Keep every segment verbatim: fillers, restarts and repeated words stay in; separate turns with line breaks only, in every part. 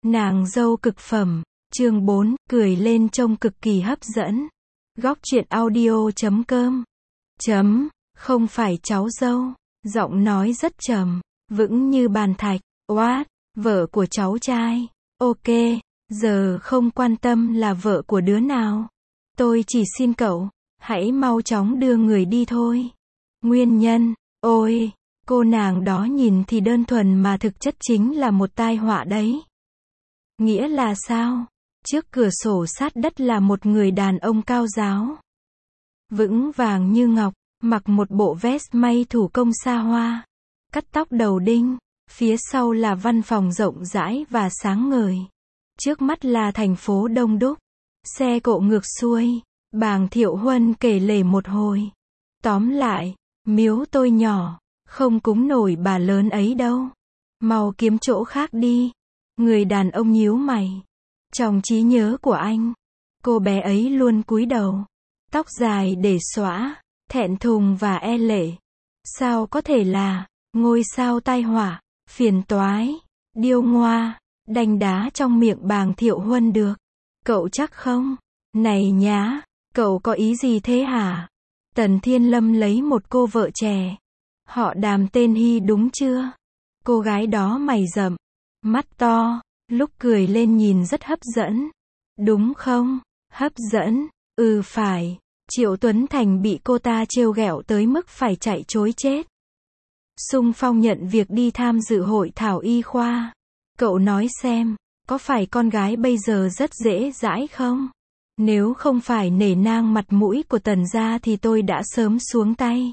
Nàng dâu cực phẩm, chương bốn, cười lên trông cực kỳ hấp dẫn. Góc truyện audio chấm com. Chấm, không phải cháu dâu, giọng nói rất trầm, vững như bàn thạch. What, vợ của cháu trai. Ok, giờ không quan tâm là vợ của đứa nào. Tôi chỉ xin cậu, hãy mau chóng đưa người đi thôi. Nguyên nhân, ôi, cô nàng đó nhìn thì đơn thuần mà thực chất chính là một tai họa đấy. Nghĩa là sao? Trước cửa sổ sát đất là một người đàn ông cao ráo, vững vàng như ngọc, mặc một bộ vest may thủ công xa hoa, cắt tóc đầu đinh, phía sau là văn phòng rộng rãi và sáng ngời. Trước mắt là thành phố đông đúc, xe cộ ngược xuôi, Bàng Thiệu Huân kể lể một hồi. Tóm lại, miếu tôi nhỏ, không cúng nổi bà lớn ấy đâu. Mau kiếm chỗ khác đi. Người đàn ông nhíu mày. Trong trí nhớ của anh, cô bé ấy luôn cúi đầu, tóc dài để xõa, thẹn thùng và e lệ. Sao có thể là ngôi sao tai họa, phiền toái, điêu ngoa, đanh đá trong miệng Bàng Thiệu Huân được? Cậu chắc không? Này nhá, cậu có ý gì thế hả? Tần Thiên Lâm lấy một cô vợ trẻ. Họ Đàm tên Hy đúng chưa? Cô gái đó mày rậm, mắt to, lúc cười lên nhìn rất hấp dẫn. Đúng không? Hấp dẫn, ừ phải. Triệu Tuấn Thành bị cô ta trêu ghẹo tới mức phải chạy trối chết. Xung phong nhận việc đi tham dự hội thảo y khoa. Cậu nói xem, có phải con gái bây giờ rất dễ dãi không? Nếu không phải nể nang mặt mũi của Tần gia thì tôi đã sớm xuống tay.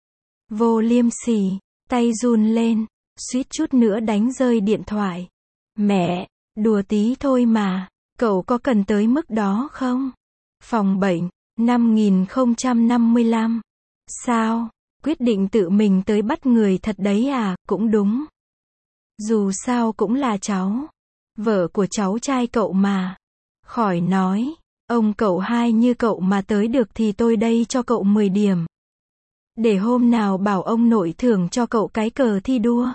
Vô liêm sỉ, tay run lên, suýt chút nữa đánh rơi điện thoại. Mẹ, đùa tí thôi mà, cậu có cần tới mức đó không? Phòng bệnh, năm nghìn không trăm năm mươi lăm. Sao, quyết định tự mình tới bắt người thật đấy à? Cũng đúng. Dù sao cũng là cháu, vợ của cháu trai cậu mà. Khỏi nói, ông cậu hai như cậu mà tới được thì tôi đây cho cậu mười điểm. Để hôm nào bảo ông nội thưởng cho cậu cái cờ thi đua.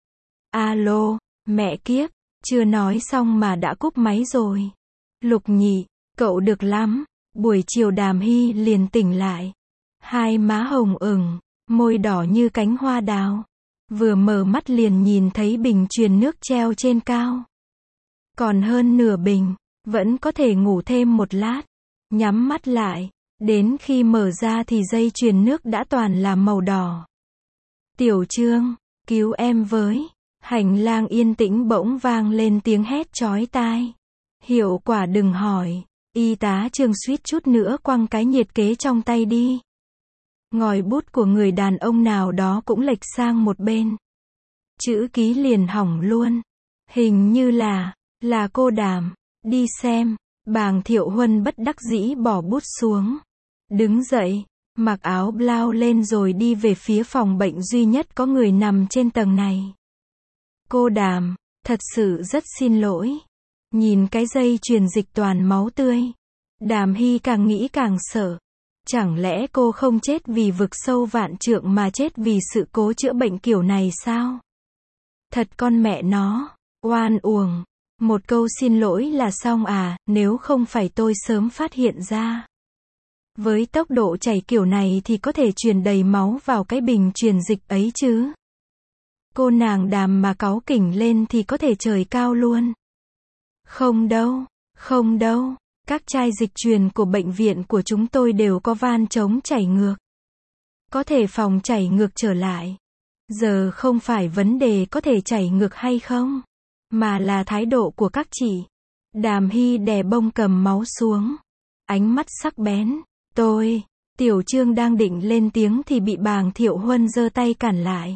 Alo, mẹ kiếp, chưa nói xong mà đã cúp máy rồi. Lục Nhị, cậu được lắm. Buổi chiều Đàm Hy liền tỉnh lại. Hai má hồng ửng, môi đỏ như cánh hoa đào. Vừa mở mắt liền nhìn thấy bình truyền nước treo trên cao. Còn hơn nửa bình, vẫn có thể ngủ thêm một lát. Nhắm mắt lại, đến khi mở ra thì dây truyền nước đã toàn là màu đỏ. Tiểu Trương, cứu em với. Hành lang yên tĩnh bỗng vang lên tiếng hét chói tai. Hiệu quả đừng hỏi. Y tá Trương suýt chút nữa quăng cái nhiệt kế trong tay đi. Ngòi bút của người đàn ông nào đó cũng lệch sang một bên. Chữ ký liền hỏng luôn. Hình như là, là cô Đàm. Đi xem. Bàng Thiệu Huân bất đắc dĩ bỏ bút xuống. Đứng dậy, mặc áo blau lên rồi đi về phía phòng bệnh duy nhất có người nằm trên tầng này. Cô Đàm, thật sự rất xin lỗi. Nhìn cái dây truyền dịch toàn máu tươi. Đàm Hy càng nghĩ càng sợ. Chẳng lẽ cô không chết vì vực sâu vạn trượng mà chết vì sự cố chữa bệnh kiểu này sao? Thật con mẹ nó, oan uổng. Một câu xin lỗi là xong à, nếu không phải tôi sớm phát hiện ra. Với tốc độ chảy kiểu này thì có thể truyền đầy máu vào cái bình truyền dịch ấy chứ. Cô nàng Đàm mà cáu kỉnh lên thì có thể trời cao luôn. Không đâu, không đâu, các chai dịch truyền của bệnh viện của chúng tôi đều có van chống chảy ngược. Có thể phòng chảy ngược trở lại. Giờ không phải vấn đề có thể chảy ngược hay không, mà là thái độ của các chị. Đàm Hy đè bông cầm máu xuống. Ánh mắt sắc bén. Tôi, Tiểu Trương đang định lên tiếng thì bị Bàng Thiệu Huân giơ tay cản lại.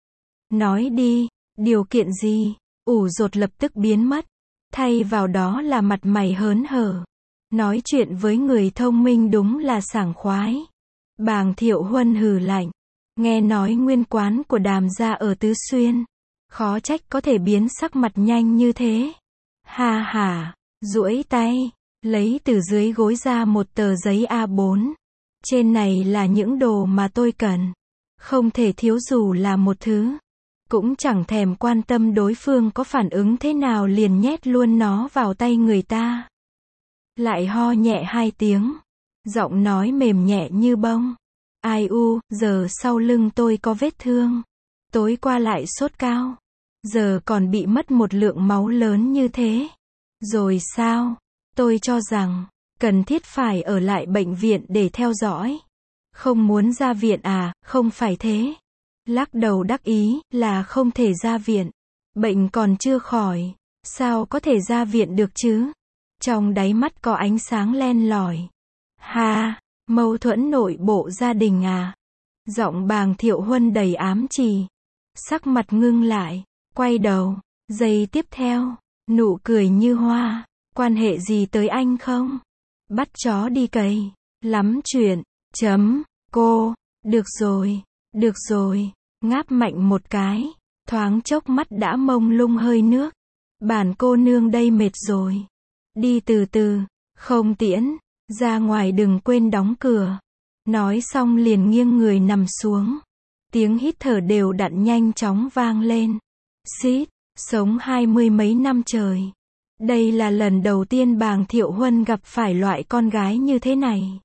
Nói đi, điều kiện gì? Ủ dột lập tức biến mất. Thay vào đó là mặt mày hớn hở. Nói chuyện với người thông minh đúng là sảng khoái. Bàng Thiệu Huân hừ lạnh. Nghe nói nguyên quán của Đàm gia ở Tứ Xuyên. Khó trách có thể biến sắc mặt nhanh như thế. Ha ha, duỗi tay, lấy từ dưới gối ra một tờ giấy A bốn. Trên này là những đồ mà tôi cần. Không thể thiếu dù là một thứ. Cũng chẳng thèm quan tâm đối phương có phản ứng thế nào liền nhét luôn nó vào tay người ta. Lại ho nhẹ hai tiếng. Giọng nói mềm nhẹ như bông. Ai u, giờ sau lưng tôi có vết thương. Tối qua lại sốt cao. Giờ còn bị mất một lượng máu lớn như thế. Rồi sao? Tôi cho rằng, cần thiết phải ở lại bệnh viện để theo dõi. Không muốn ra viện à, không phải thế. Lắc đầu đắc ý, là không thể ra viện. Bệnh còn chưa khỏi. Sao có thể ra viện được chứ? Trong đáy mắt có ánh sáng len lỏi. Ha, mâu thuẫn nội bộ gia đình à? Giọng Bàng Thiệu Huân đầy ám chỉ. Sắc mặt ngưng lại, quay đầu. Giây tiếp theo, nụ cười như hoa. Quan hệ gì tới anh không? Bắt chó đi cày. Lắm chuyện. Chấm. Cô. Được rồi. Được rồi. Ngáp mạnh một cái. Thoáng chốc mắt đã mông lung hơi nước. Bản cô nương đây mệt rồi. Đi từ từ. Không tiễn. Ra ngoài đừng quên đóng cửa. Nói xong liền nghiêng người nằm xuống. Tiếng hít thở đều đặn nhanh chóng vang lên. Xít. Sống hai mươi mấy năm trời. Đây là lần đầu tiên Bàng Thiệu Huân gặp phải loại con gái như thế này.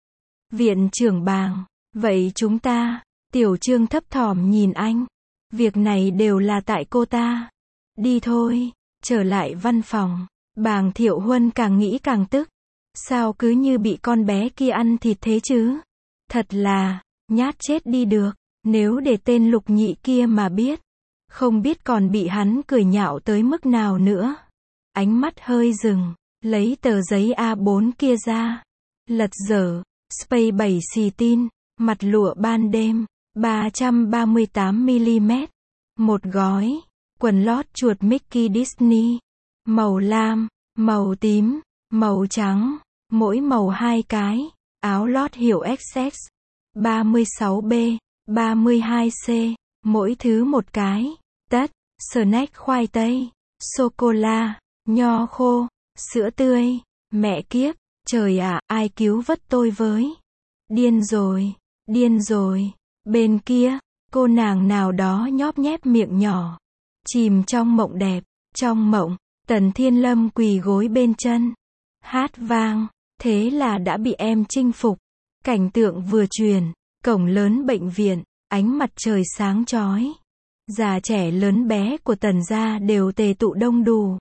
Viện trưởng Bàng. Vậy chúng ta. Tiểu Trương thấp thỏm nhìn anh. Việc này đều là tại cô ta. Đi thôi. Trở lại văn phòng. Bàng Thiệu Huân càng nghĩ càng tức. Sao cứ như bị con bé kia ăn thịt thế chứ? Thật là, nhát chết đi được. Nếu để tên Lục Nhị kia mà biết. Không biết còn bị hắn cười nhạo tới mức nào nữa. Ánh mắt hơi dừng. Lấy tờ giấy A bốn kia ra. Lật dở. Space bảy xì tin. Mặt lụa ban đêm. ba trăm ba mươi tám mi li mét. Một gói. Quần lót chuột Mickey Disney. Màu lam, màu tím, màu trắng. Mỗi màu hai cái. Áo lót hiệu ích ét. ba mươi sáu B. ba mươi hai C. Mỗi thứ một cái. Tất. Snack khoai tây. Sô-cô-la. Nho khô. Sữa tươi. Mẹ kiếp. Trời ạ, ai cứu vớt tôi với. Điên rồi. Điên rồi. Bên kia, cô nàng nào đó nhóp nhép miệng nhỏ. Chìm trong mộng đẹp. Trong mộng, Tần Thiên Lâm quỳ gối bên chân. Hát vang. Thế là đã bị em chinh phục. Cảnh tượng vừa truyền. Cổng lớn bệnh viện. Ánh mặt trời sáng chói. Già trẻ lớn bé của Tần gia đều tề tụ đông đủ.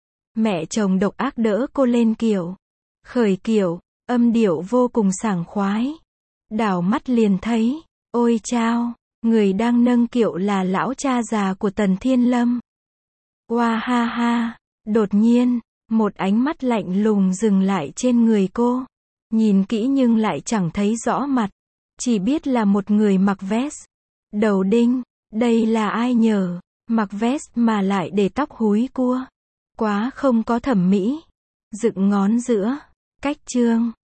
Mẹ chồng độc ác đỡ cô lên kiệu. Khởi kiệu. Âm điệu vô cùng sảng khoái. Đảo mắt liền thấy. Ôi chao. Người đang nâng kiệu là lão cha già của Tần Thiên Lâm. Oa ha ha. Đột nhiên, một ánh mắt lạnh lùng dừng lại trên người cô. Nhìn kỹ nhưng lại chẳng thấy rõ mặt. Chỉ biết là một người mặc vest. Đầu đinh. Đây là ai nhờ. Mặc vest mà lại để tóc húi cua. Quá không có thẩm mỹ. Dựng ngón giữa. Cách chương.